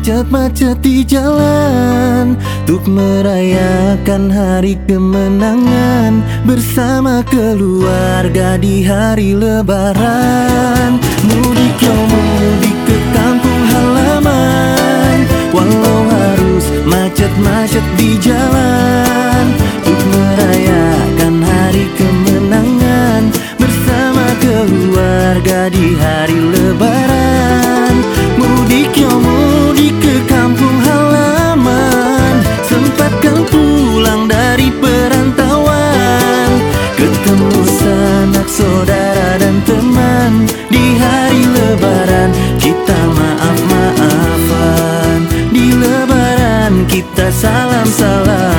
macet-macet di jalan untuk merayakan hari kemenangan bersama keluarga di hari lebaran. Mudik yo mudik ke kampung halaman, walau harus macet-macet di jalan untuk merayakan hari kemenangan bersama keluarga di hari lebaran. Mudik yo mudik ke kampung halaman, sempatkan pulang dari perantauan, ketemu sanak saudara dan teman di hari lebaran. Kita maaf-maafan di lebaran, kita salam-salam.